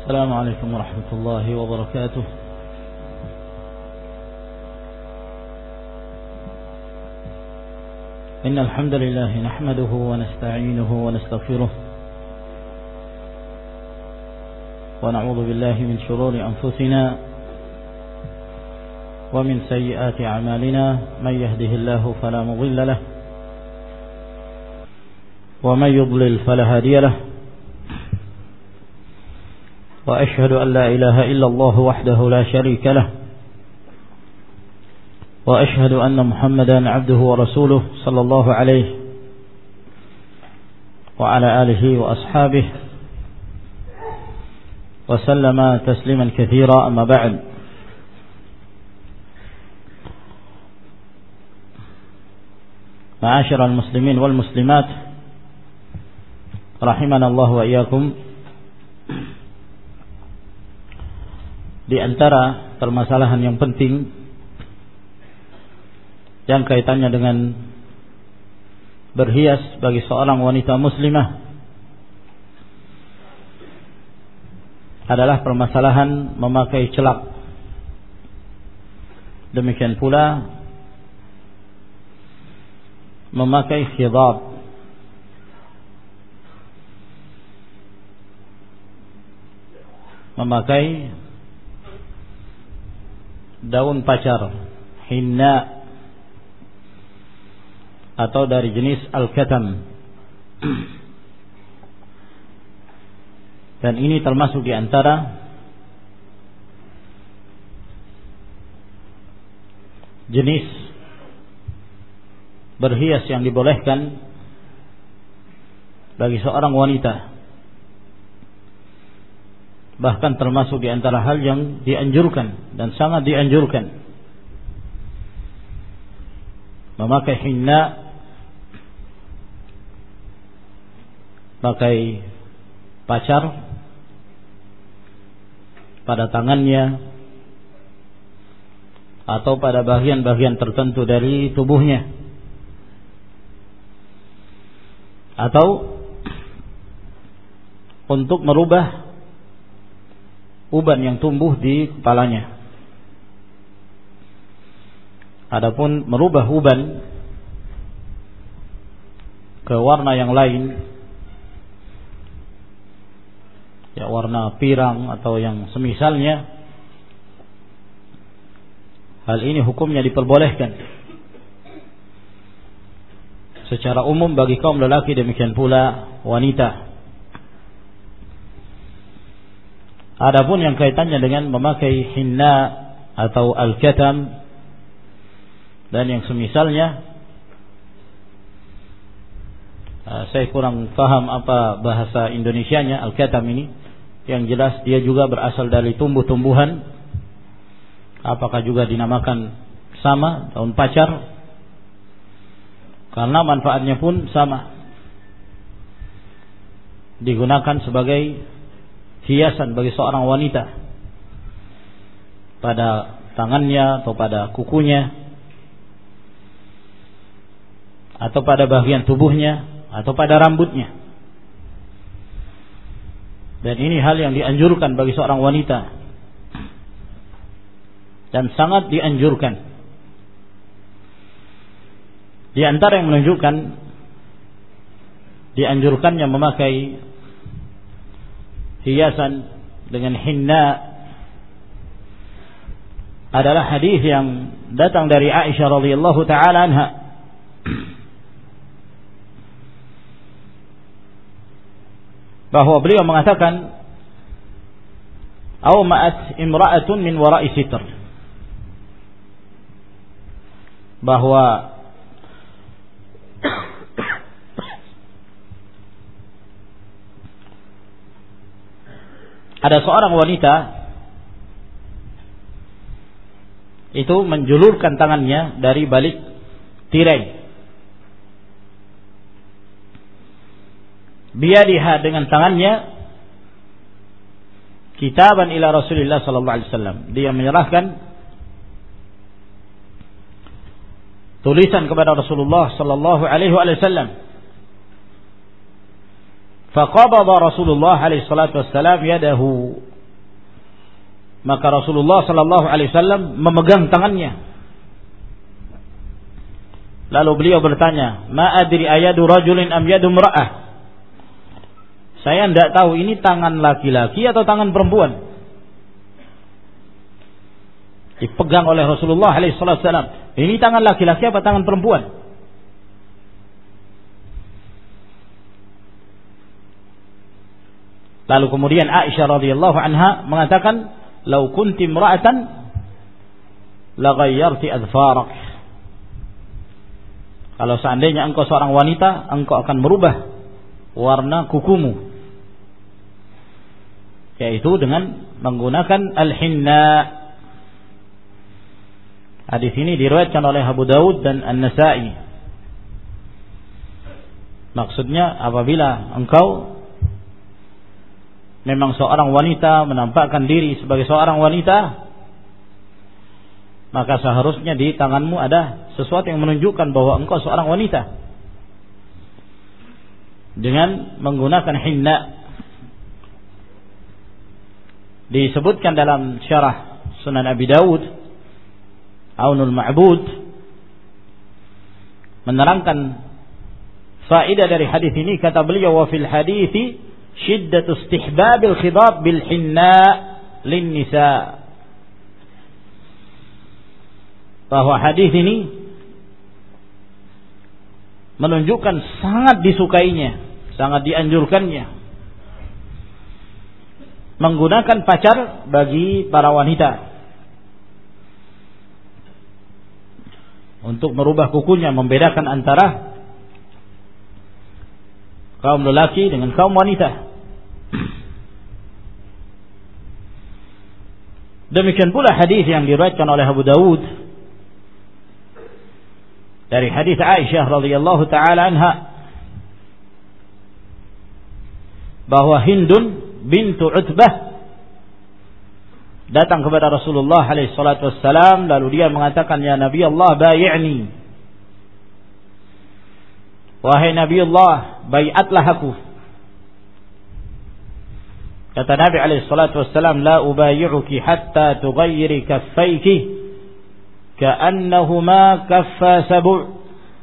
السلام عليكم ورحمة الله وبركاته. إن الحمد لله نحمده ونستعينه ونستغفره ونعوذ بالله من شرور أنفسنا ومن سيئات أعمالنا. من يهده الله فلا مضل له ومن يضلل فلا هادي له. وأشهد أن لا إله إلا الله وحده لا شريك له وأشهد أن محمدا عبده ورسوله صلى الله عليه وعلى آله وأصحابه وسلم تسليما كثيرا. أما بعد، معاشر المسلمين والمسلمات رحمنا الله وإياكم. Di antara permasalahan yang penting yang kaitannya dengan berhias bagi seorang wanita muslimah adalah permasalahan memakai celak. Demikian pula memakai khidab, memakai daun pacar, hinna, atau dari jenis al-katam. Dan ini termasuk di antara jenis berhias yang dibolehkan bagi seorang wanita. Bahkan termasuk di antara hal yang dianjurkan dan sangat dianjurkan, memakai hinna, pakai pacar pada tangannya atau pada bagian-bagian tertentu dari tubuhnya, atau untuk merubah uban yang tumbuh di kepalanya. Adapun merubah uban ke warna yang lain, ya warna pirang atau yang semisalnya, hal ini hukumnya diperbolehkan secara umum bagi kaum lelaki, demikian pula wanita. Adapun yang kaitannya dengan memakai hinna atau al-katam dan yang semisalnya, saya kurang paham apa bahasa Indonesianya al-katam ini. Yang jelas dia juga berasal dari tumbuh-tumbuhan. Apakah juga dinamakan sama, daun pacar? Karena manfaatnya pun sama, digunakan sebagai hiasan bagi seorang wanita pada tangannya atau pada kukunya atau pada bagian tubuhnya atau pada rambutnya. Dan ini hal yang dianjurkan bagi seorang wanita dan sangat dianjurkan. Di antara yang menunjukkan dianjurkannya memakai hiasan dengan hinna adalah hadis yang datang dari Aisyah radhiyallahu taala anha, bahwa beliau mengatakan, "Awma'at imra'atun min wara'i sitr," bahwa ada seorang wanita itu menjulurkan tangannya dari balik tirai. Biadiha, dengan tangannya, kitaban ila Rasulillah sallallahu alaihi wasallam. Dia menyerahkan tulisan kepada Rasulullah sallallahu alaihi wasallam. Faqabada Rasulullah alaihi salatu wassalam yadahu Maka Rasulullah sallallahu alaihi wasallam memegang tangannya. Lalu beliau bertanya, "Ma adri ayadu rajulin am yadu imra'ah?" Saya tidak tahu ini tangan laki-laki atau tangan perempuan. Dipegang oleh Rasulullah alaihi wasallam. Ini tangan laki-laki apa tangan perempuan? Lalu kemudian Aisyah radhiyallahu anha mengatakan, "Lau kunti imra'atan la ghayyarti adfarak." Kalau seandainya engkau seorang wanita, engkau akan merubah warna kukumu, yaitu dengan menggunakan al-hinna. Hadis ini diriwayatkan oleh Abu Daud dan An-Nasa'i. Maksudnya apabila engkau memang seorang wanita, menampakkan diri sebagai seorang wanita, maka seharusnya di tanganmu ada sesuatu yang menunjukkan bahwa engkau seorang wanita, dengan menggunakan hinna. Disebutkan dalam syarah Sunan Abi Dawud, Aunul Ma'bud, menerangkan faedah dari hadis ini. Kata beliau, "Wa fil hadithi syiddatu istihbabil khidab bil hinna lin nisa." Bahwa hadis ini menunjukkan sangat disukainya, sangat dianjurkannya menggunakan pacar bagi para wanita untuk merubah kukunya, membedakan antara kaum lelaki dengan kaum wanita. Demikian pula hadis yang diriwayatkan oleh Abu Dawud dari hadis Aisyah radhiyallahu taala anha, bahwa Hindun bintu Utbah datang kepada Rasulullah alaihi salatu wassalam, lalu dia mengatakan, "Ya Nabi Allah, bayi'ni." Wahai Nabi Allah, bai'atlah aku. Kata Nabi alaihi salatu wassalam, "La ubayi'uki hatta tughayyiri kaffayki ka'annahuma kaffa sabu'."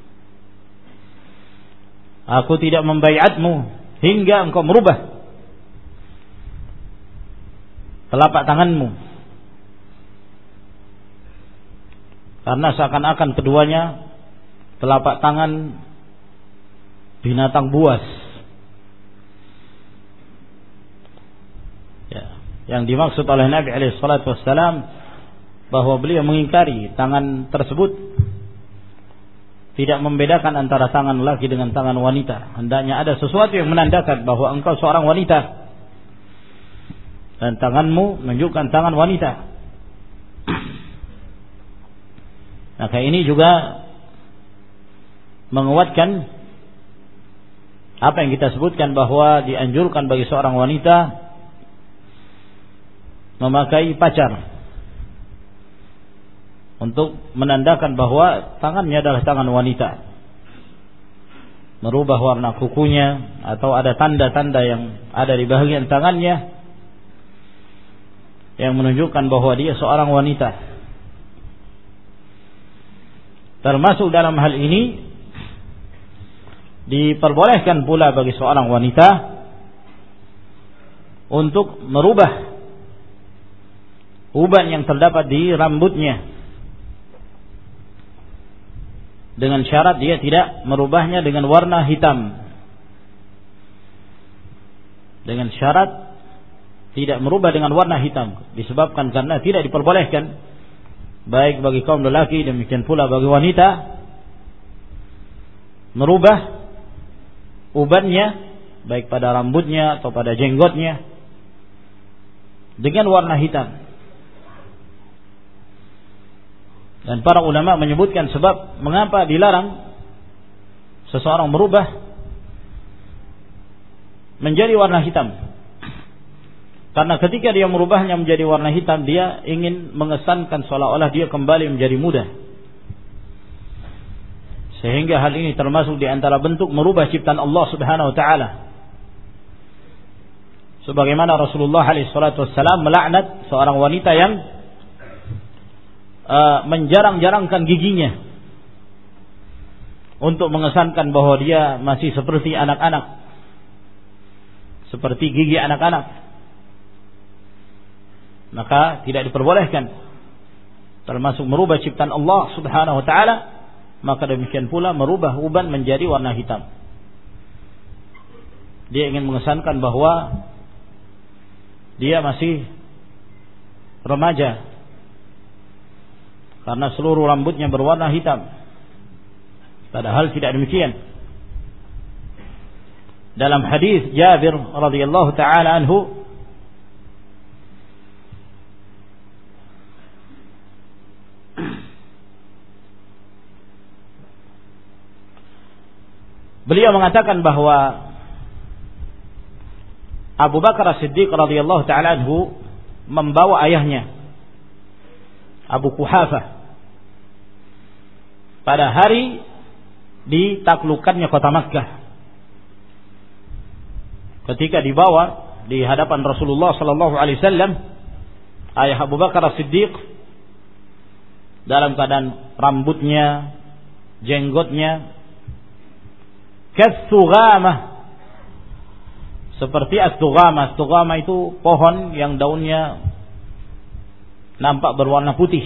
Aku tidak membaiatmu hingga engkau merubah telapak tanganmu, karena seakan-akan keduanya telapak tangan binatang buas. Ya, yang dimaksud oleh Nabi alaihi salatu wassalam bahwa beliau mengingkari tangan tersebut tidak membedakan antara tangan laki dengan tangan wanita. Hendaknya ada sesuatu yang menandakan bahwa engkau seorang wanita dan tanganmu menunjukkan tangan wanita. Maka ini juga menguatkan apa yang kita sebutkan, bahwa dianjurkan bagi seorang wanita memakai pacar untuk menandakan bahwa tangannya adalah tangan wanita, merubah warna kukunya atau ada tanda-tanda yang ada di bagian tangannya yang menunjukkan bahwa dia seorang wanita. Termasuk dalam hal ini diperbolehkan pula bagi seorang wanita untuk merubah uban yang terdapat di rambutnya, dengan syarat dia tidak merubahnya dengan warna hitam. Dengan syarat tidak merubah dengan warna hitam, disebabkan karena tidak diperbolehkan baik bagi kaum lelaki demikian pula bagi wanita merubah ubannya baik pada rambutnya atau pada jenggotnya dengan warna hitam. Dan para ulama menyebutkan sebab mengapa dilarang seseorang merubah menjadi warna hitam. Karena ketika dia merubahnya menjadi warna hitam, dia ingin mengesankan seolah-olah dia kembali menjadi muda. Sehingga hal ini termasuk di antara bentuk merubah ciptaan Allah Subhanahu wa taala. sebagaimana Rasulullah SAW melaknat seorang wanita yang menjarang-jarangkan giginya untuk mengesankan bahwa dia masih seperti anak-anak, seperti gigi anak-anak, maka tidak diperbolehkan, termasuk merubah ciptaan Allah Subhanahu wa taala. Maka demikian pula merubah uban menjadi warna hitam. Dia ingin mengesankan bahwa dia masih remaja karena seluruh rambutnya berwarna hitam, padahal tidak demikian. Dalam hadis Jabir radhiyallahu taala anhu, beliau mengatakan bahwa Abu Bakar As-Siddiq radhiyallahu taala anhu membawa ayahnya Abu Quhafah pada hari ditaklukkannya kota Makkah. Ketika dibawa di hadapan Rasulullah sallallahu alaihi wasallam, ayah Abu Bakar As-Siddiq dalam keadaan rambutnya, jenggotnya katsughamah, seperti as-tughamah. As-tughamah itu pohon yang daunnya nampak berwarna putih,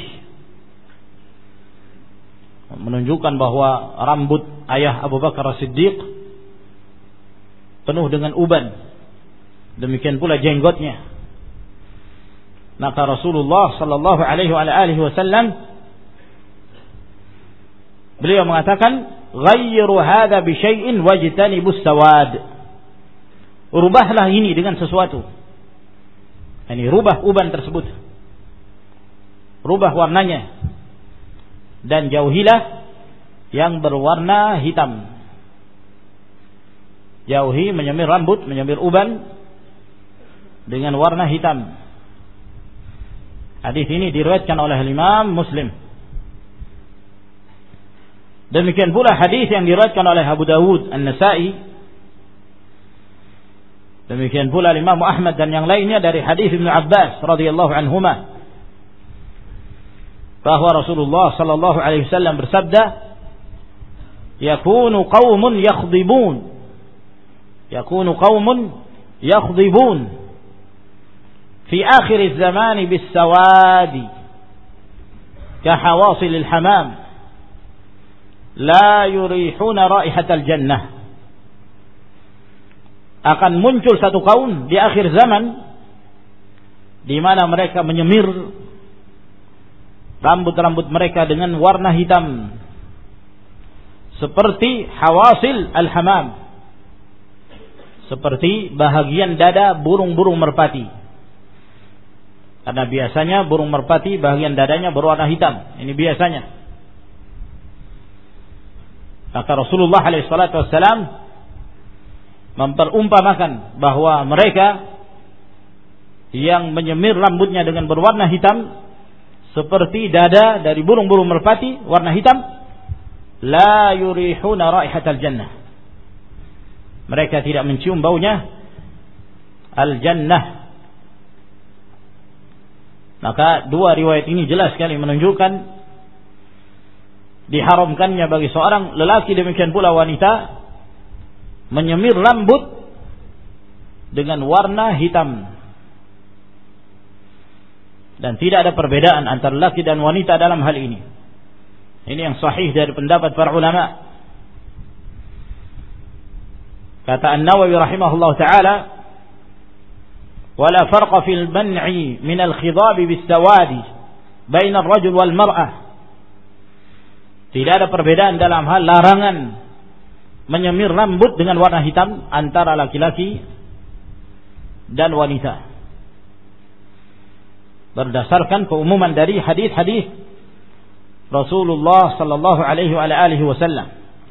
menunjukkan bahwa rambut ayah Abu Bakar As-Siddiq penuh dengan uban. Demikian pula jenggotnya. Maka Rasulullah sallallahu alaihi wasallam beliau mengatakan, "Ghayyiru hadza bi syai'in wajtanibus sawad." Rubahlah ini dengan sesuatu. Ini rubah uban tersebut. Rubah warnanya. Dan jauhilah yang berwarna hitam. Jauhi menyemir rambut, menyemir uban dengan warna hitam. Hadis ini diriwayatkan oleh Imam Muslim. Demikian pula hadis yang diriwayatkan oleh Abu Dawud, An-Nasa'i. Demikian pula Imam Ahmad dan yang lainnya dari hadis Ibnu Abbas radhiyallahu anhuma, bahwa Rasulullah sallallahu alaihi wasallam bersabda, "Yakunu qaumun yakhdhibun fi akhir az-zaman bis-sawadi ka hawasil al-hamam la yurihuna raihatal jannah." Akan muncul satu kaum di akhir zaman di mana mereka menyemir rambut-rambut mereka dengan warna hitam seperti hawasil al-hamam, seperti bahagian dada burung-burung merpati. Karena biasanya burung merpati bahagian dadanya berwarna hitam. Ini biasanya. Maka Rasulullah SAW memperumpamakan bahwa mereka yang menyemir rambutnya dengan berwarna hitam seperti dada dari burung-burung merpati warna hitam, la yurihuna raihatal jannah, mereka tidak mencium baunya al-jannah. Maka dua riwayat ini jelas sekali menunjukkan diharamkannya bagi seorang lelaki demikian pula wanita menyemir rambut dengan warna hitam. Dan tidak ada perbedaan antara laki dan wanita dalam hal ini. Ini yang sahih dari pendapat para ulama. Kata An-Nawawi rahimahullah ta'ala, "Wala farqa fil man'i min al-khidab bis-sawadi baina ar-rajul wal mar'ah." Tidak ada perbedaan dalam hal larangan menyemir rambut dengan warna hitam antara laki-laki dan wanita, berdasarkan keumuman dari hadis-hadis Rasulullah sallallahu alaihi wasallam.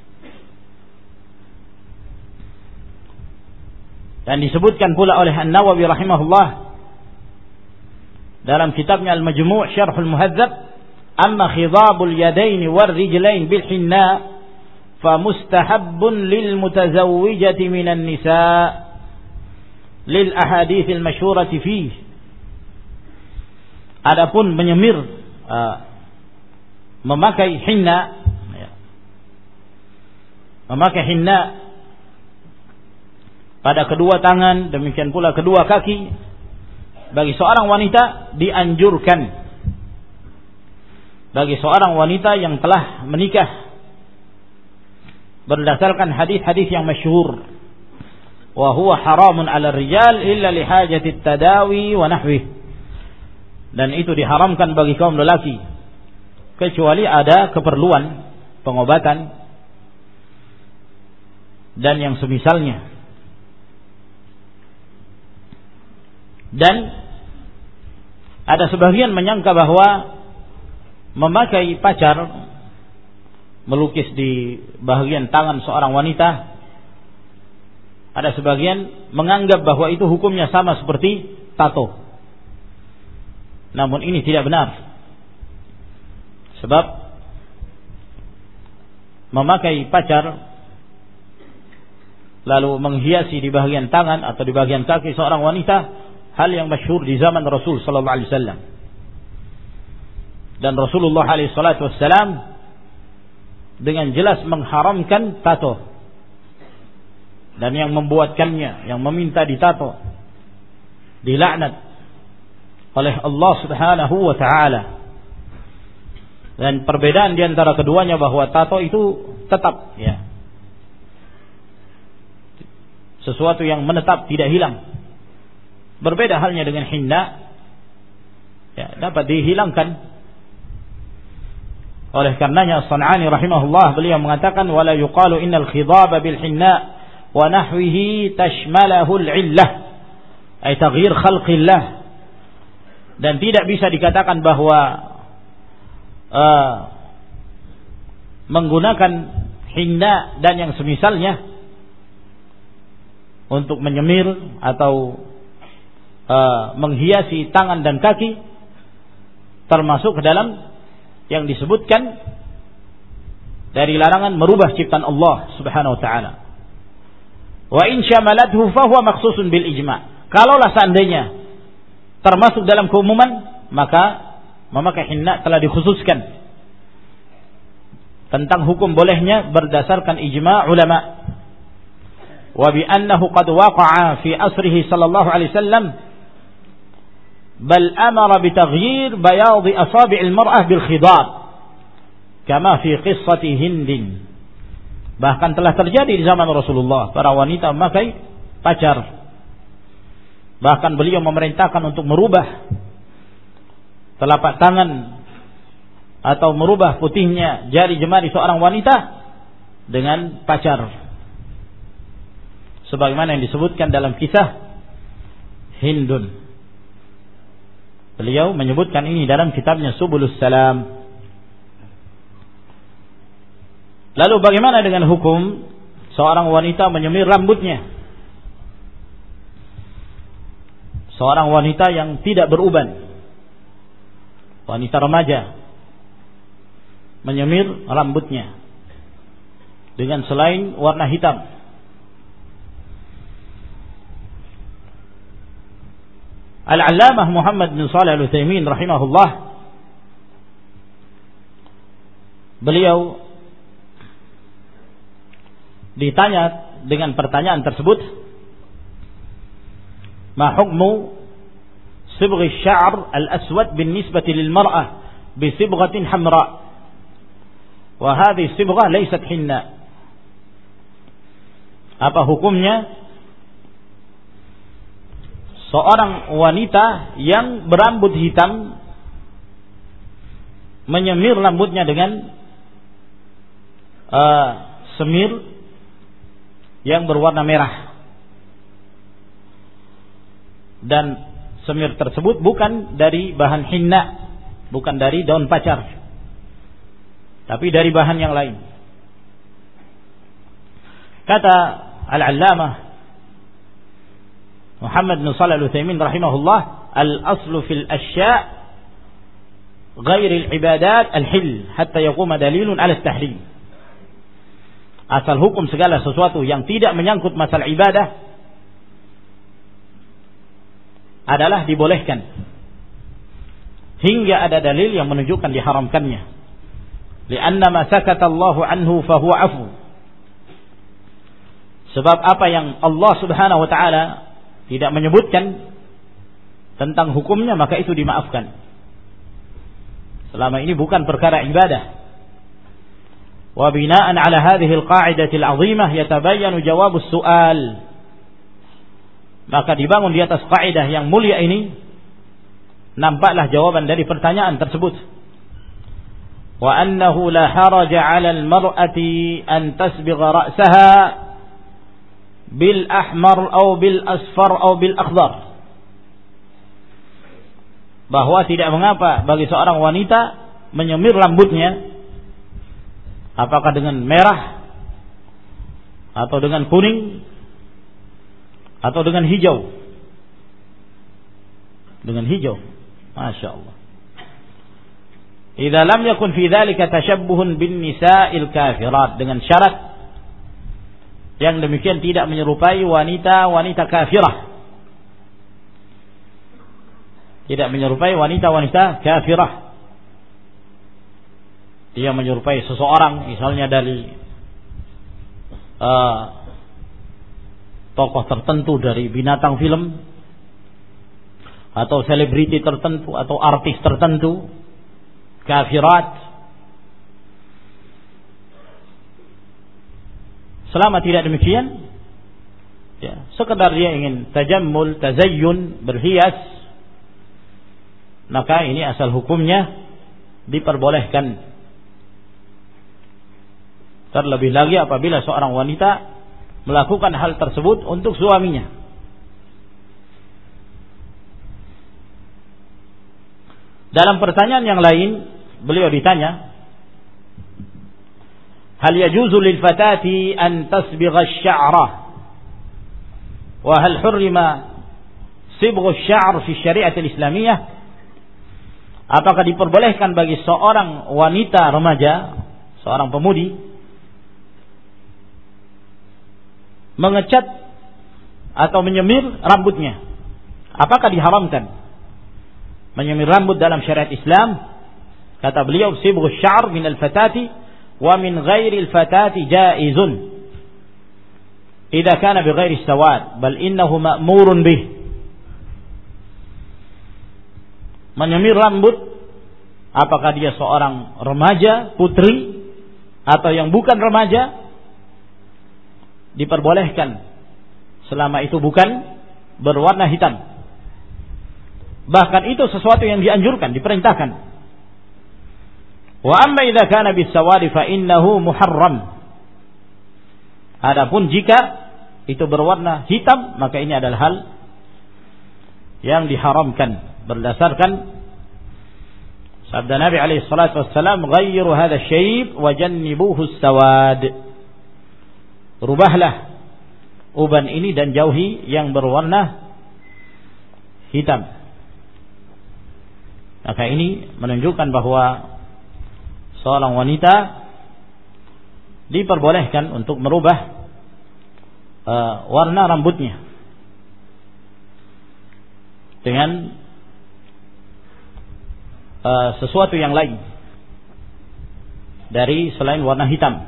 Dan disebutkan pula oleh An-Nawawi rahimahullah dalam kitabnya Al-Majmu' Syarhul Muhadzab, "Amma khidabul yadaini war rijlain bil hinna فمستحب للمتزوجة من النساء lil ahaditsil masyhurati fihi. Adapun menyemir memakai hinna, memakai hinna pada kedua tangan, demikian pula kedua kaki, bagi seorang wanita dianjurkan, bagi seorang wanita yang telah menikah, berdasarkan hadis-hadis yang masyhur, wa huwa haramun 'ala rijal illa li hajati tadawi wa nahwi. Dan itu diharamkan bagi kaum lelaki kecuali ada keperluan pengobatan dan yang semisalnya. Dan ada sebagian menyangka bahwa memakai pacar, melukis di bagian tangan seorang wanita, ada sebagian menganggap bahwa itu hukumnya sama seperti tato. Namun ini tidak benar. Sebab memakai pacar lalu menghiasi di bagian tangan atau di bagian kaki seorang wanita hal yang masyhur di zaman Rasul sallallahu alaihi wasallam. Dan Rasulullah alaihi salatu wasallam dengan jelas mengharamkan tato. Dan yang membuatkannya, yang meminta ditato, dilaknat oleh Allah Subhanahu wa taala. Dan perbedaan di antara keduanya bahwa tato itu tetap, ya, sesuatu yang menetap, tidak hilang. Berbeda halnya dengan hinna, ya, dapat dihilangkan. Oleh karenanya As-San'ani rahimahullah beliau mengatakan wala yuqalu innal khidaba bil hinna wa nahwihi tashmalahu al-illah ay taghyir khalqillah. Dan tidak bisa dikatakan bahwa menggunakan hinna dan yang semisalnya untuk menyemir atau menghiasi tangan dan kaki termasuk ke dalam yang disebutkan dari larangan merubah ciptaan Allah Subhanahu wa taala. Wa in syamalathu fa huwa makhsusun bil ijma'. Kalaulah seandainya termasuk dalam keumuman, maka memakai hinna telah dikhususkan tentang hukum bolehnya berdasarkan ijma' ulama. Wa bi annahu qad waqa'a fi asrihi sallallahu alaihi wasallam bal amara bi taghyir bayad asabi' al-mar'ah bil khidab kama fi qissati Hindin. Bahkan telah terjadi di zaman Rasulullah para wanita memakai pacar. Bahkan beliau memerintahkan untuk merubah telapak tangan atau merubah putihnya jari jemari seorang wanita dengan pacar, sebagaimana yang disebutkan dalam kisah Hindun. Beliau menyebutkan ini dalam kitabnya Subulus Salam. Lalu bagaimana dengan hukum seorang wanita menyemir rambutnya? Seorang wanita yang tidak beruban, wanita remaja, menyemir rambutnya dengan selain warna hitam. Al-Allamah Muhammad bin Shalih Al-Utsaimin rahimahullah, beliau ditanya dengan pertanyaan tersebut, ma hukmu sibghi asy-sya'r al-aswad bin-nisbati lil-mar'ah bi sibghatin hamra wa hadhihi sibghah laysat hinna. Apa hukumnya seorang wanita yang berambut hitam menyemir rambutnya dengan semir yang berwarna merah, dan semir tersebut bukan dari bahan hinna, bukan dari daun pacar, tapi dari bahan yang lain. Kata Al-Allamah Muhammad bin Shalih Al-Utsaimin rahimahullah, al-aslu fil asya' ghairi al-ibadat al-hil hatta yaquma dalilun ala at-tahrim. Asal hukum segala sesuatu yang tidak menyangkut masalah ibadah adalah dibolehkan hingga ada dalil yang menunjukkan diharamkannya. Li'anna ma sakata Allahu anhu fa huwa afu. Sebab apa yang Allah Subhanahu wa taala tidak menyebutkan tentang hukumnya, maka itu dimaafkan. Selama ini bukan perkara ibadah. Wa bina'an 'ala hadhihi al-qa'idati al-'azimah yatabayyanu jawab as-su'al. Maka dibangun di atas kaidah yang mulia ini, nampaklah jawaban dari pertanyaan tersebut. Wa annahu la haraja 'ala al-mar'ati an tasbigha ra'saha bil ahmar aw bil asfar aw bil akhdar. Bahwa tidak mengapa bagi seorang wanita menyemir rambutnya, apakah dengan merah atau dengan kuning atau dengan hijau. Dengan hijau, Masya Allah. Idza lam yakun fi dzalika tashabbuhun bin nisa'il kafirat, dengan syarat yang demikian tidak menyerupai wanita-wanita kafirah. Tidak menyerupai wanita-wanita kafirah. Dia menyerupai seseorang misalnya dari tokoh tertentu dari binatang film, atau selebriti tertentu, atau artis tertentu, kafirat. Selama tidak demikian, ya, sekedar dia ingin tajammul, tazayyun, berhias, maka ini asal hukumnya diperbolehkan. Terlebih lagi apabila seorang wanita melakukan hal tersebut untuk suaminya. Dalam pertanyaan yang lain, beliau ditanya, hal yajuzu lil fatati an tasbigha asy-sya'ra wa hal hurrima sibghu asy-sya'r fi syariat al-islamiyah? Apakah diperbolehkan bagi seorang wanita remaja, seorang pemudi, mengecat atau menyemir rambutnya? Apakah diharamkan menyemir rambut dalam syariat Islam? Kata beliau, sibghu asy-sya'r min al-fatati wa min ghairi al-fatati jaizun idza kana bi ghairi sawad bal innahu ma'murun bih. Menyemir rambut, apakah dia seorang remaja, putri, atau yang bukan remaja, diperbolehkan selama itu bukan berwarna hitam. Bahkan itu sesuatu yang dianjurkan, diperintahkan. Wa amma idza kana bis-sawadi fa innahu muharram. Adapun jika itu berwarna hitam, maka ini adalah hal yang diharamkan berdasarkan sabda Nabi alaihi salatu wassalam, ghayyiru hadha syayb wa jannibuhu as-sawad. Rubahlah uban ini dan jauhi yang berwarna hitam. Maka ini menunjukkan bahwa seorang wanita diperbolehkan untuk merubah warna rambutnya dengan sesuatu yang lain dari selain warna hitam,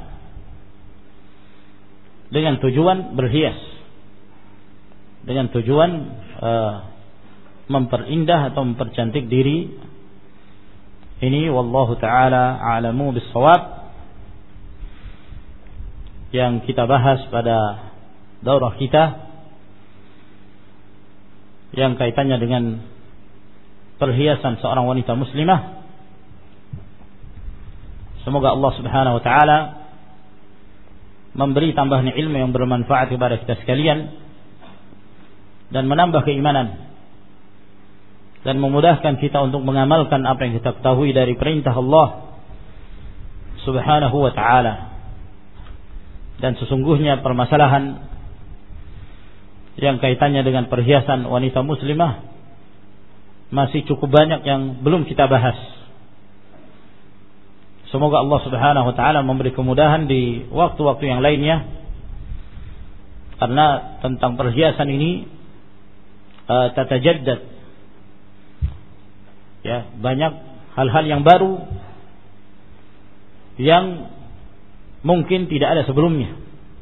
dengan tujuan berhias, dengan tujuan memperindah atau mempercantik diri. Ini wallahu ta'ala a'lamu bis-shawab yang kita bahas pada daurah kita yang kaitannya dengan perhiasan seorang wanita muslimah. Semoga Allah Subhanahu wa taala memberi tambahan ilmu yang bermanfaat kepada kita sekalian dan menambah keimanan dan memudahkan kita untuk mengamalkan apa yang kita ketahui dari perintah Allah Subhanahu wa ta'ala. Dan sesungguhnya permasalahan yang kaitannya dengan perhiasan wanita muslimah masih cukup banyak yang belum kita bahas. Semoga Allah Subhanahu wa ta'ala memberi kemudahan di waktu-waktu yang lainnya, karena tentang perhiasan ini tatajaddad. Ya, banyak hal-hal yang baru yang mungkin tidak ada sebelumnya.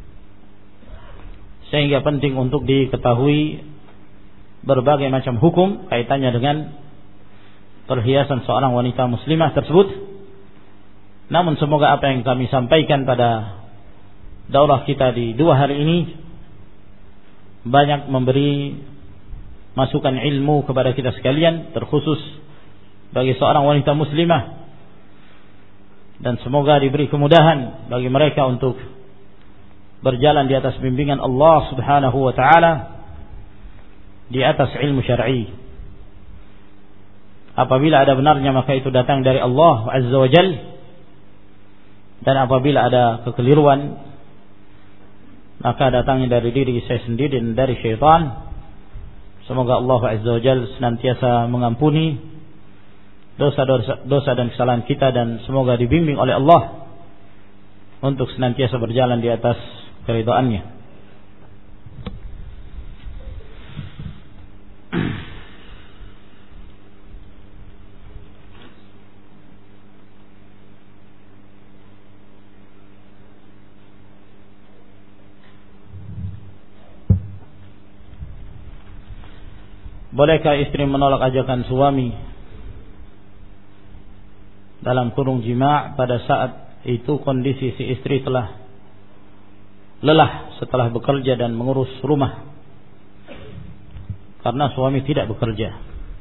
Sehingga penting untuk diketahui berbagai macam hukum kaitannya dengan perhiasan seorang wanita muslimah tersebut. Namun semoga apa yang kami sampaikan pada daurah kita di 2 hari ini banyak memberi masukan ilmu kepada kita sekalian, terkhusus bagi seorang wanita muslimah, dan semoga diberi kemudahan bagi mereka untuk berjalan di atas bimbingan Allah Subhanahu wa taala, di atas ilmu syar'i. Apabila ada benarnya maka itu datang dari Allah Azza wa Jalla, dan apabila ada kekeliruan maka datangnya dari diri saya sendiri dan dari syaitan. Semoga Allah Azza wa Jalla senantiasa mengampuni dosa dan kesalahan kita, dan semoga dibimbing oleh Allah untuk senantiasa berjalan di atas keridhaannya. Bolehkah istri menolak ajakan suami dalam kurung jima' pada saat itu kondisi si istri telah lelah setelah bekerja dan mengurus rumah karena suami tidak bekerja,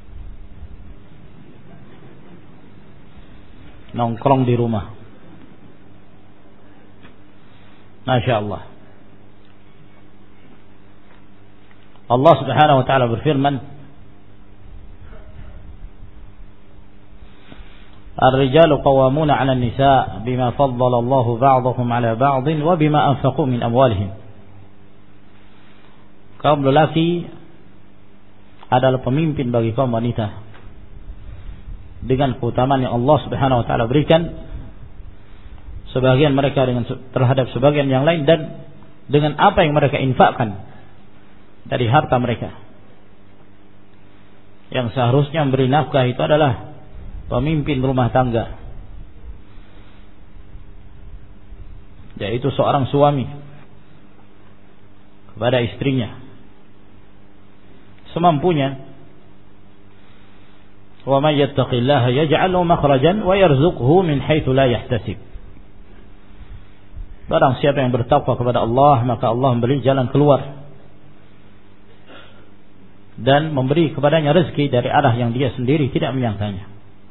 nongkrong di rumah? Masya Allah. Allah Subhanahu wa ta'ala berfirman, Ar-rijalu qawwamuna 'ala an-nisa' bima faddala Allahu ba'dahum 'ala ba'din wa bima anfaqu min amwalihim. Kaum lelaki adalah pemimpin bagi kaum wanita dengan keutamaan yang Allah Subhanahu wa taala berikan sebagian mereka dengan terhadap sebagian yang lain, dan dengan apa yang mereka infakkan dari harta mereka. Yang seharusnya memberi nafkah itu adalah pemimpin rumah tangga, yaitu seorang suami kepada istrinya semampunya. Wa may yattaqillaha yaj'al lahu makhrajan wa yarzuqhu min haitsu la yahtasib. Barang siapa yang bertakwa kepada Allah, maka Allah memberi jalan keluar dan memberi kepadanya rezeki dari arah yang dia sendiri tidak menyangkanya.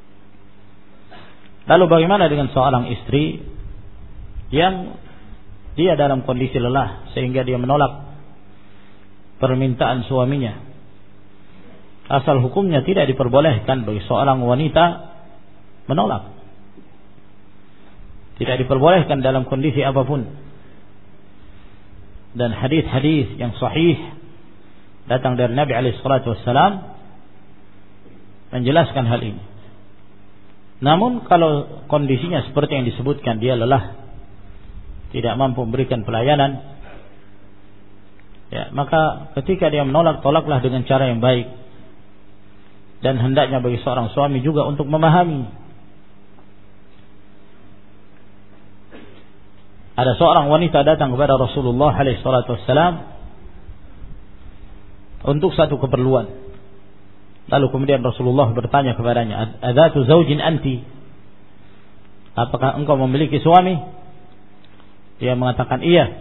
Lalu bagaimana dengan seorang istri yang dia dalam kondisi lelah sehingga dia menolak permintaan suaminya? Asal hukumnya tidak diperbolehkan bagi seorang wanita menolak. Tidak diperbolehkan dalam kondisi apapun. Dan hadis-hadis yang sahih datang dari Nabi SAW menjelaskan hal ini. Namun kalau kondisinya seperti yang disebutkan, dia lelah, tidak mampu memberikan pelayanan, ya, maka ketika dia menolak, tolaklah dengan cara yang baik. Dan hendaknya bagi seorang suami juga untuk memahami. Ada seorang wanita datang kepada Rasulullah SAW untuk satu keperluan. Lalu kemudian Rasulullah bertanya kepadanya, "Adzatu zaujin anti?" Apakah engkau memiliki suami? Dia mengatakan iya.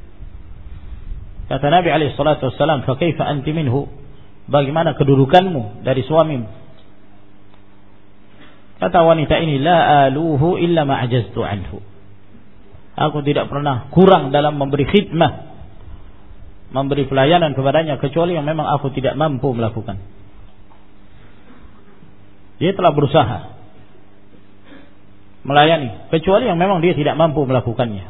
Kata Nabi SAW, "Fa kaifa anti minhu?" Bagaimana kedudukanmu dari suamimu? Kata wanita ini, "La aluhu illa ma ajaztu anhu." Aku tidak pernah kurang dalam memberi khidmah, memberi pelayanan kepadanya, kecuali yang memang aku tidak mampu melakukan. Dia telah berusaha melayani, kecuali yang memang dia tidak mampu melakukannya.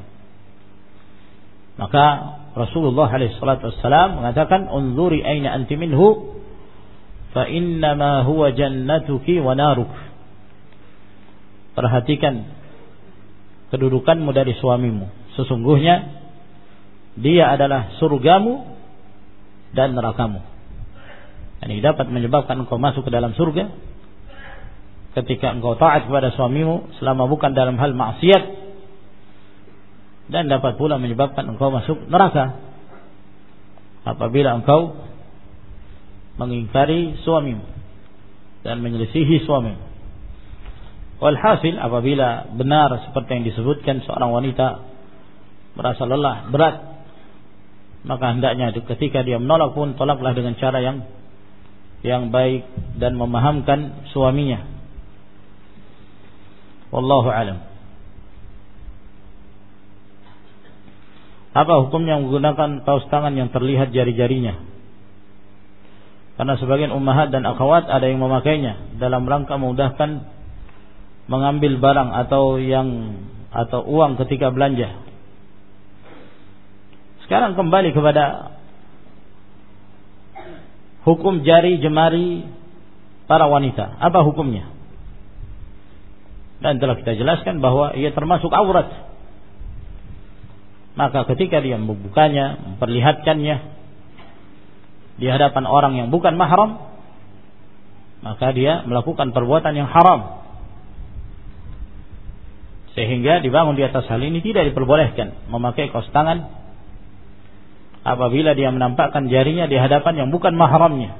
Maka Rasulullah SAW mengatakan, "Unzuri aina anti minhu, fa innama huwa jannatuki wa naruk." Perhatikan kedudukanmu dari suamimu. Sesungguhnya dia adalah surgamu dan nerakamu. Ini dapat menyebabkan engkau masuk ke dalam surga ketika engkau taat kepada suamimu selama bukan dalam hal maksiat, dan dapat pula menyebabkan engkau masuk neraka apabila engkau mengingkari suamimu dan menyelisihi suamimu. Walhasil, apabila benar seperti yang disebutkan seorang wanita merasa lelah, berat, maka hendaknya ketika dia menolak pun tolaklah dengan cara yang baik dan memahamkan suaminya. Wallahu alam. Apa hukumnya menggunakan kaos tangan yang terlihat jari-jarinya? Karena sebagian ummahat dan akhwat ada yang memakainya dalam rangka memudahkan mengambil barang atau uang ketika belanja. Sekarang kembali kepada hukum jari jemari para wanita. Apa hukumnya? Dan telah kita jelaskan bahwa ia termasuk aurat. Maka ketika dia membukanya, memperlihatkannya di hadapan orang yang bukan mahram, maka dia melakukan perbuatan yang haram. Sehingga dibangun di atas hal ini tidak diperbolehkan memakai kaos tangan apabila dia menampakkan jarinya di hadapan yang bukan mahramnya,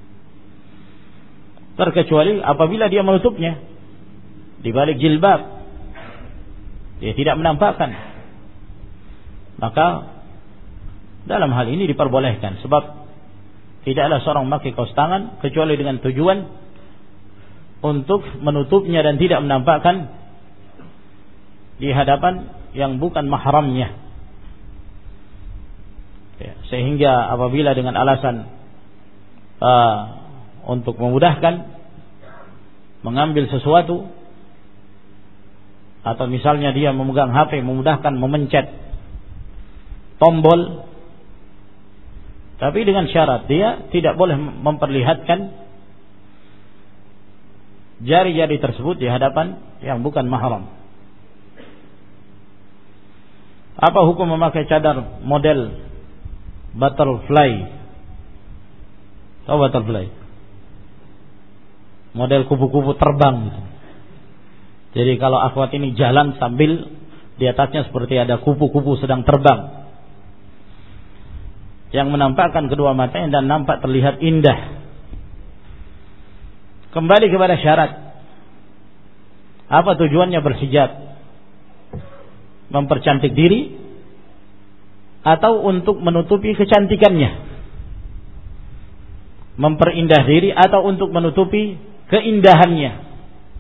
terkecuali apabila dia menutupnya di balik jilbab, dia tidak menampakkan, maka dalam hal ini diperbolehkan. Sebab tidaklah seorang memakai kaos tangan kecuali dengan tujuan untuk menutupnya dan tidak menampakkan di hadapan yang bukan mahramnya. Ya, sehingga apabila dengan alasan untuk memudahkan mengambil sesuatu, atau misalnya dia memegang HP memudahkan memencet tombol, tapi dengan syarat dia tidak boleh memperlihatkan jari-jari tersebut di hadapan yang bukan mahram. Apa hukum memakai cadar model butterfly? Tahu butterfly? Model kupu-kupu terbang gitu. Jadi kalau akhwat ini jalan sambil di atasnya seperti ada kupu-kupu sedang terbang, yang menampakkan kedua matanya dan nampak terlihat indah. Kembali kepada syarat. Apa tujuannya berhijab? Mempercantik diri atau untuk menutupi kecantikannya? Memperindah diri atau untuk menutupi keindahannya?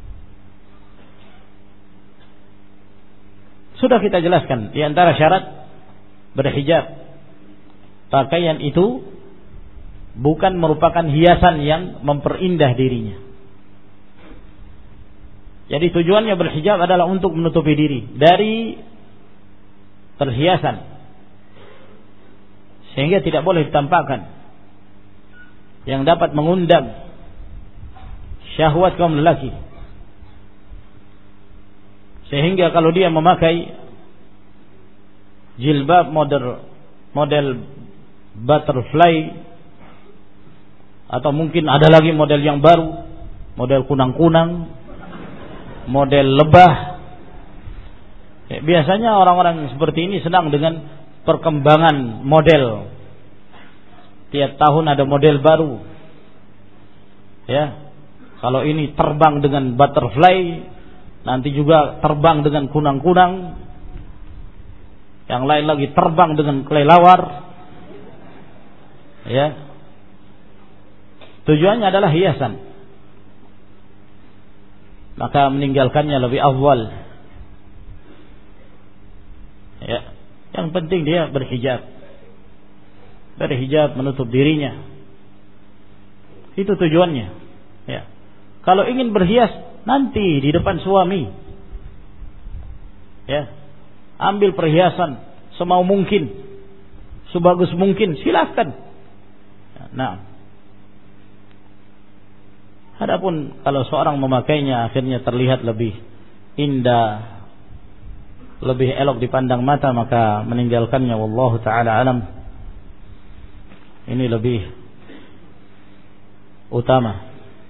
Sudah kita jelaskan di antara syarat berhijab, pakaian itu bukan merupakan hiasan yang memperindah dirinya. Jadi tujuannya berhijab adalah untuk menutupi diri dari perhiasan, sehingga tidak boleh ditampakkan yang dapat mengundang syahwat kaum lelaki. Sehingga kalau dia memakai jilbab model butterfly, atau mungkin ada lagi model yang baru, model kunang-kunang, model lebah. Biasanya orang-orang seperti ini senang dengan perkembangan model. Tiap tahun ada model baru. Ya. Kalau ini terbang dengan butterfly, nanti juga terbang dengan kunang-kunang. Yang lain lagi terbang dengan kelelawar. Ya. Tujuannya adalah hiasan. Maka meninggalkannya lebih afdal. Ya, yang penting dia berhijab. Berhijab menutup dirinya. Itu tujuannya. Ya. Kalau ingin berhias nanti di depan suami, ya, ambil perhiasan semau mungkin, sebagus mungkin, silakan. Nah, adapun kalau seorang memakainya akhirnya terlihat lebih indah, lebih elok dipandang mata, maka meninggalkannya wallahu taala alam. Ini lebih utama.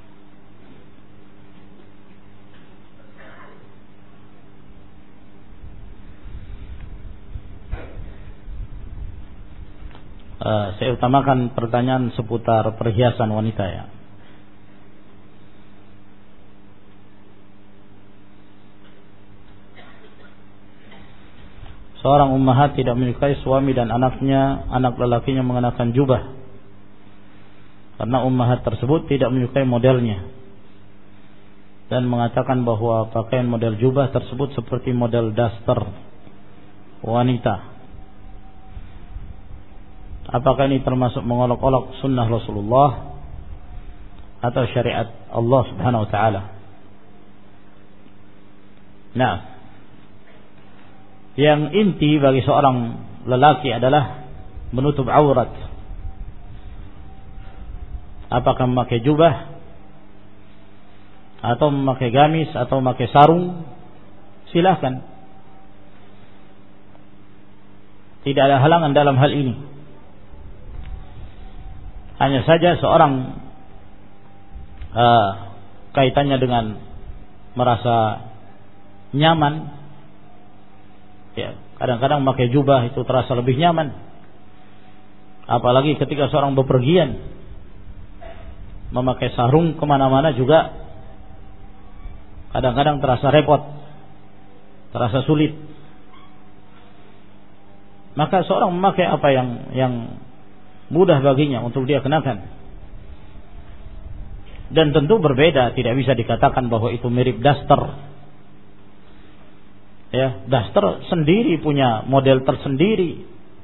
Saya utamakan pertanyaan seputar perhiasan wanita ya. Seorang ummahat tidak menyukai suami dan anaknya, anak lelakinya mengenakan jubah, karena ummahat tersebut tidak menyukai modelnya dan mengatakan bahwa pakaian model jubah tersebut seperti model daster wanita. Apakah ini termasuk mengolok-olok sunnah Rasulullah atau syariat Allah Subhanahu wa taala? Nah, yang inti bagi seorang lelaki adalah menutup aurat. Apakah memakai jubah atau memakai gamis atau memakai sarung, silakan. Tidak ada halangan dalam hal ini. Hanya saja seorang kaitannya dengan merasa nyaman, ya, kadang-kadang memakai jubah itu terasa lebih nyaman. Apalagi ketika seorang bepergian, memakai sarung kemana-mana juga kadang-kadang terasa repot, terasa sulit. Maka seorang memakai apa yang mudah baginya untuk dia kenakan. Dan tentu berbeda, tidak bisa dikatakan bahwa itu mirip daster. Ya, daster sendiri punya model tersendiri.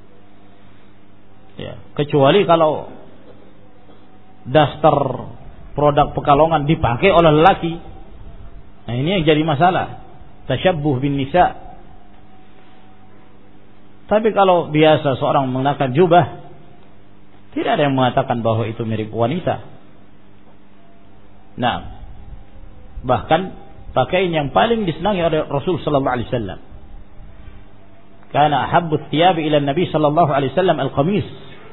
Ya, kecuali kalau daster produk Pekalongan dipakai oleh lelaki. Nah, ini yang jadi masalah. Tasyabbuh bin nisa. Tapi kalau biasa seorang mengenakan jubah, tidak ada yang mengatakan bahwa itu mirip wanita. Nah, bahkan pakaian yang paling disenangi oleh Rasul sallallahu alaihi wasallam. Kana ahabbu thiyabi ila Nabi sallallahu alaihi wasallam al-qamis.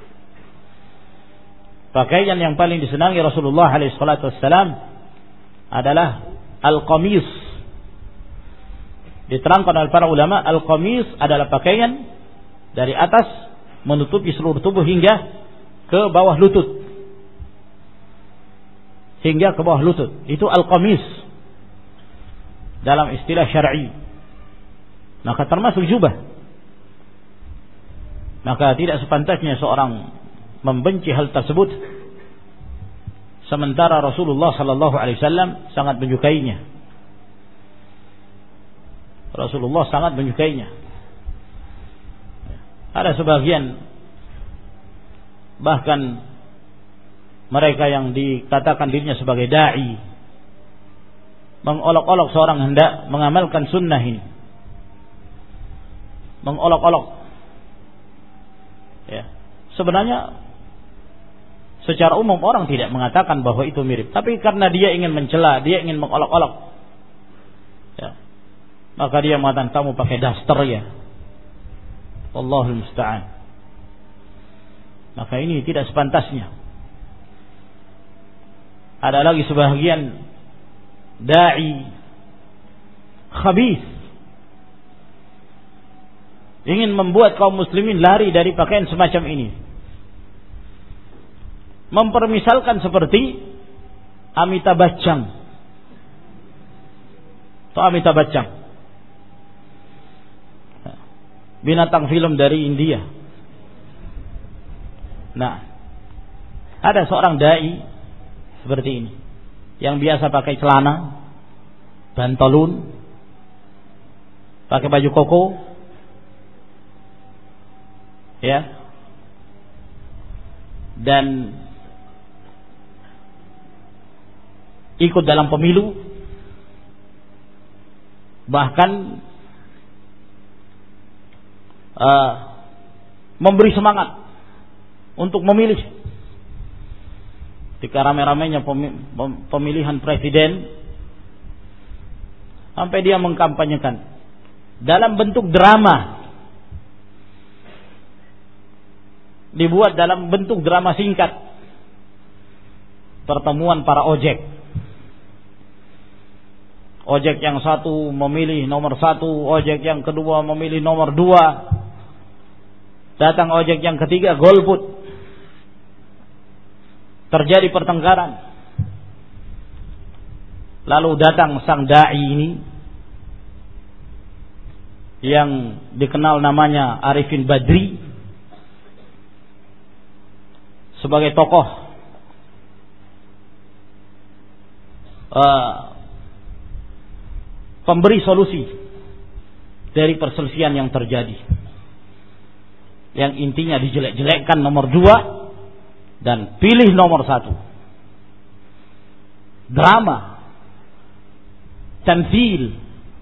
Pakaian yang paling disenangi Rasulullah alaihi salatu wasallam adalah al-qamis. Diterangkan oleh para ulama, al-qamis adalah pakaian dari atas menutupi seluruh tubuh hingga ke bawah lutut. Hingga ke bawah lutut. Itu al-qamis dalam istilah syar'i. Maka termasuk jubah. Maka tidak sepantasnya seorang membenci hal tersebut, sementara Rasulullah sallallahu alaihi wasallam sangat menyukainya. Rasulullah sangat menyukainya. Ada sebagian bahkan mereka yang dikatakan dirinya sebagai da'i mengolok-olok seorang hendak mengamalkan sunnah ini. Mengolok-olok. Ya. Sebenarnya secara umum orang tidak mengatakan bahwa itu mirip, tapi karena dia ingin mencela, dia ingin mengolok-olok, ya, maka dia mengatakan kamu pakai daster ya. Wallahul musta'an. Maka ini tidak sepantasnya. Ada lagi sebagian da'i khabith ingin membuat kaum muslimin lari dari pakaian semacam ini. Mempermisalkan seperti Amitabh Bachchan. Atau Amitabh Bachchan, binatang film dari India. Nah, ada seorang dai seperti ini yang biasa pakai celana, pantolon, pakai baju koko, ya, dan ikut dalam pemilu, bahkan memberi semangat untuk memilih. Ketika rame-ramenya pemilihan presiden, sampai dia mengkampanyekan dalam bentuk drama, dibuat dalam bentuk drama singkat, pertemuan para ojek. Ojek yang satu memilih nomor 1, ojek yang kedua memilih nomor 2. Datang ojek yang ketiga golput. Terjadi pertengkaran. Lalu datang sang dai ini yang dikenal namanya Arifin Badri sebagai tokoh pemberi solusi dari perselisihan yang terjadi, yang intinya dijelek-jelekkan nomor 2 dan pilih nomor 1. Drama, tamthil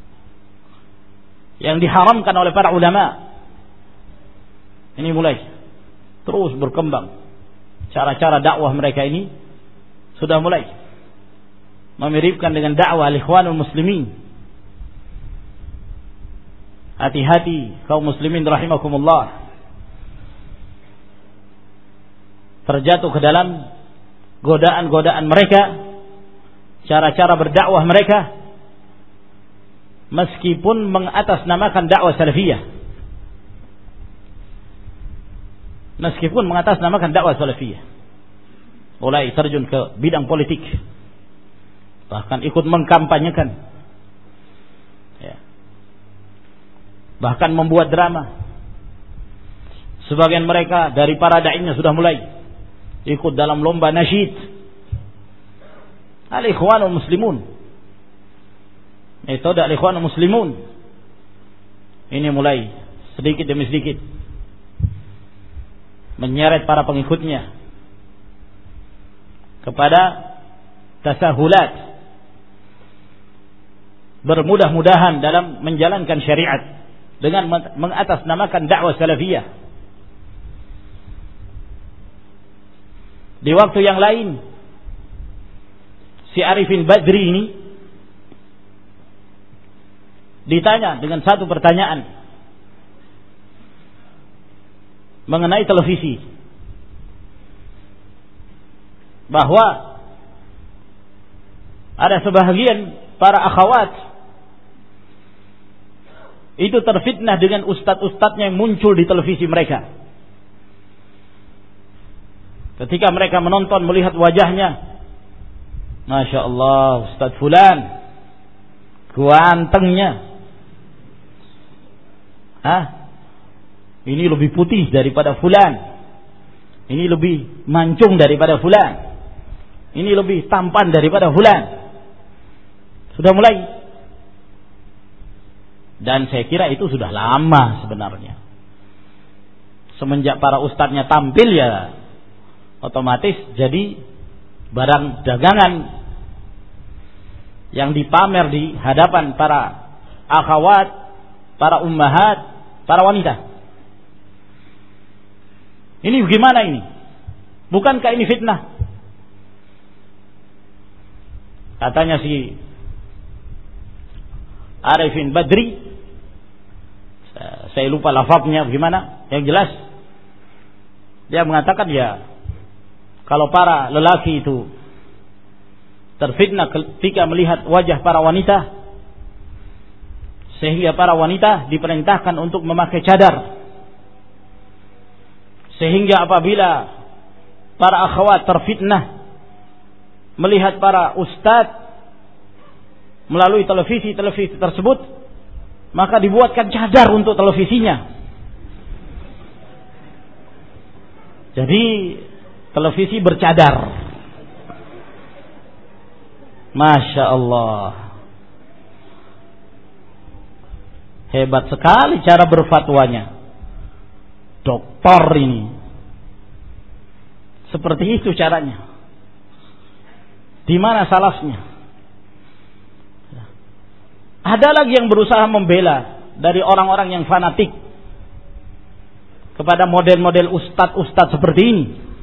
yang diharamkan oleh para ulama ini mulai terus berkembang. Cara-cara dakwah mereka ini sudah mulai memiripkan dengan dakwah al-ikhwanul muslimin. Hati-hati kaum muslimin rahimakumullah, terjatuh ke dalam godaan-godaan mereka, cara-cara berdakwah mereka, meskipun mengatasnamakan dakwah salafiyah. Meskipun mengatasnamakan dakwah salafiyah, mulai terjun ke bidang politik, bahkan ikut mengkampanyekan, ya. Bahkan membuat drama. Sebagian mereka dari para da'inya sudah mulai ikut dalam lomba nasyid al-ikhwanul muslimun. Metode al-ikhwanul muslimun ini mulai sedikit demi sedikit menyeret para pengikutnya kepada tasahulat, bermudah-mudahan dalam menjalankan syariat dengan mengatasnamakan dakwah salafiyah. Di waktu yang lain, si Arifin Badri ini ditanya dengan satu pertanyaan mengenai televisi, bahwa ada sebahagian para akhwat itu terfitnah dengan ustadz-ustadznya yang muncul di televisi mereka. Ketika mereka menonton, melihat wajahnya, Masya Allah, Ustadz Fulan gantengnya, ini lebih putih daripada Fulan, ini lebih mancung daripada Fulan, ini lebih tampan daripada Fulan. Sudah mulai. Dan saya kira itu sudah lama sebenarnya. Semenjak para ustadznya tampil, ya otomatis jadi barang dagangan yang dipamer di hadapan para akhwat, para ummahat, para wanita. Ini bagaimana ini? Bukankah ini fitnah? Katanya si Arifin Badri, saya lupa lafaznya bagaimana, yang jelas dia mengatakan, ya kalau para lelaki itu terfitnah ketika melihat wajah para wanita, sehingga para wanita diperintahkan untuk memakai cadar, sehingga apabila para akhwat terfitnah melihat para ustadz melalui televisi tersebut, maka dibuatkan cadar untuk televisinya. Jadi televisi bercadar. Masya Allah, hebat sekali cara berfatwanya doktor ini. Seperti itu caranya. Di mana salahnya? Ada lagi yang berusaha membela dari orang-orang yang fanatik kepada model-model ustadz-ustadz seperti ini.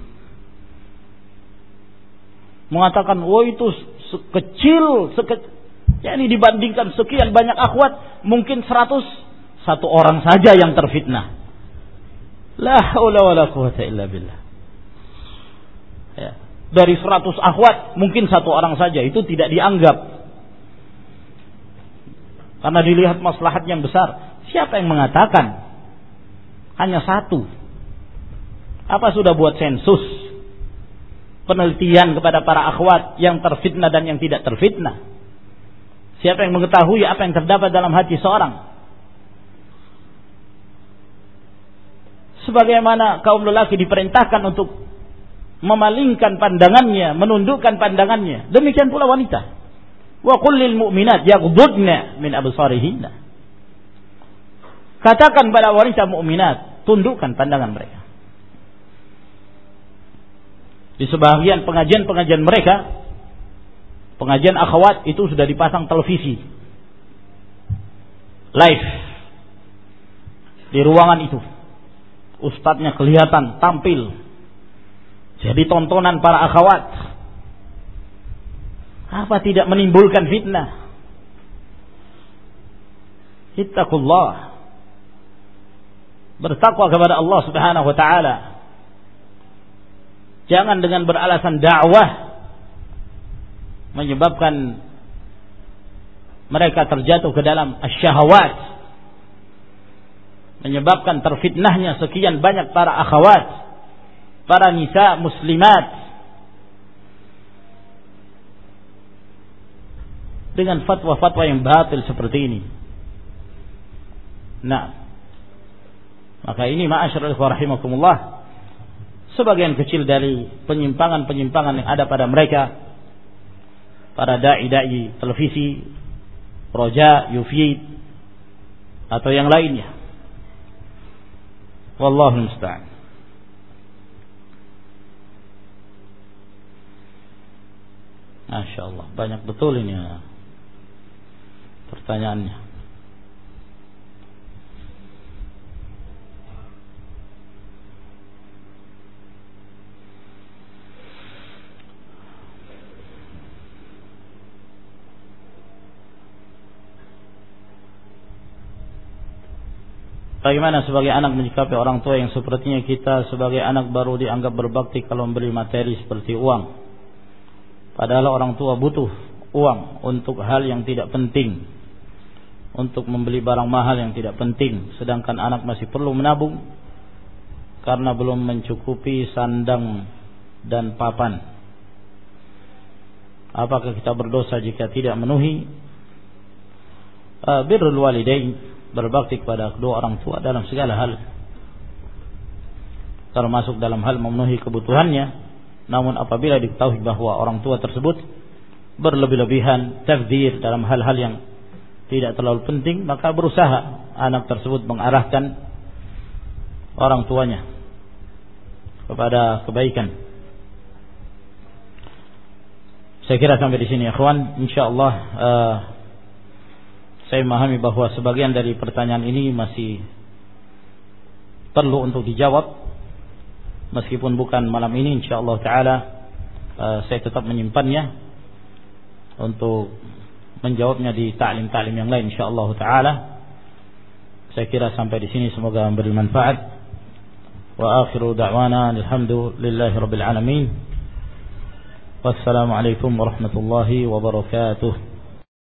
Mengatakan, itu kecil, yakni dibandingkan sekian banyak akhwat, mungkin 100, 1 orang saja yang terfitnah. La haula wala quwwata illa billah. Ya. dari 100 akhwat mungkin 1 orang saja, itu tidak dianggap. Karena dilihat maslahat yang besar. Siapa yang mengatakan hanya 1? Apa sudah buat sensus, penelitian kepada para akhwat yang terfitnah dan yang tidak terfitnah? Siapa yang mengetahui apa yang terdapat dalam hati seorang? Sebagaimana kaum lelaki diperintahkan untuk memalingkan pandangannya, menundukkan pandangannya, demikian pula wanita. Wa qul lil mu'minat yaghdudna min absarihinna. Katakan pada wanita mukminat, tundukkan pandangan mereka. Di sebagian pengajian-pengajian mereka, pengajian akhwat itu sudah dipasang televisi live di ruangan itu. Ustadznya kelihatan tampil, jadi tontonan para akhwat. Apa tidak menimbulkan fitnah? Ittaqullah. Bertakwa kepada Allah Subhanahu wa taala. Jangan dengan beralasan dakwah menyebabkan mereka terjatuh ke dalam asyahawat, menyebabkan terfitnahnya sekian banyak para akhwat, para nisa muslimat, dengan fatwa-fatwa yang batil seperti ini. Nah, maka ini ma'asyiral ikhwah rahimakumullah, sebagian kecil dari penyimpangan-penyimpangan yang ada pada mereka, para dai-dai televisi, Roja, Yufid, atau yang lainnya. Wallahu musta'an. Masya Allah, banyak betul ini pertanyaannya. Bagaimana sebagai anak menyikapi orang tua yang sepertinya kita sebagai anak baru dianggap berbakti kalau memberi materi seperti uang, padahal orang tua butuh uang untuk hal yang tidak penting, untuk membeli barang mahal yang tidak penting, sedangkan anak masih perlu menabung karena belum mencukupi sandang dan papan. Apakah kita berdosa jika tidak memenuhi birrul walidain, berbakti kepada kedua orang tua dalam segala hal, termasuk dalam hal memenuhi kebutuhannya? Namun apabila diketahui bahwa orang tua tersebut berlebih-lebihan, tabdzir dalam hal-hal yang tidak terlalu penting, maka berusaha anak tersebut mengarahkan orang tuanya kepada kebaikan. Saya kira sampai di sini, ikhwan. Insyaallah saya memahami bahwa sebagian dari pertanyaan ini masih perlu untuk dijawab, meskipun bukan malam ini. Insyaallah taala saya tetap menyimpannya untuk menjawabnya di ta'lim-ta'lim yang lain insyaallah taala. Saya kira sampai di sini semoga memberi manfaat. Wa akhiru da'wana alhamdulillahi rabbil alamin. Wassalamu alaikum warahmatullahi wabarakatuh.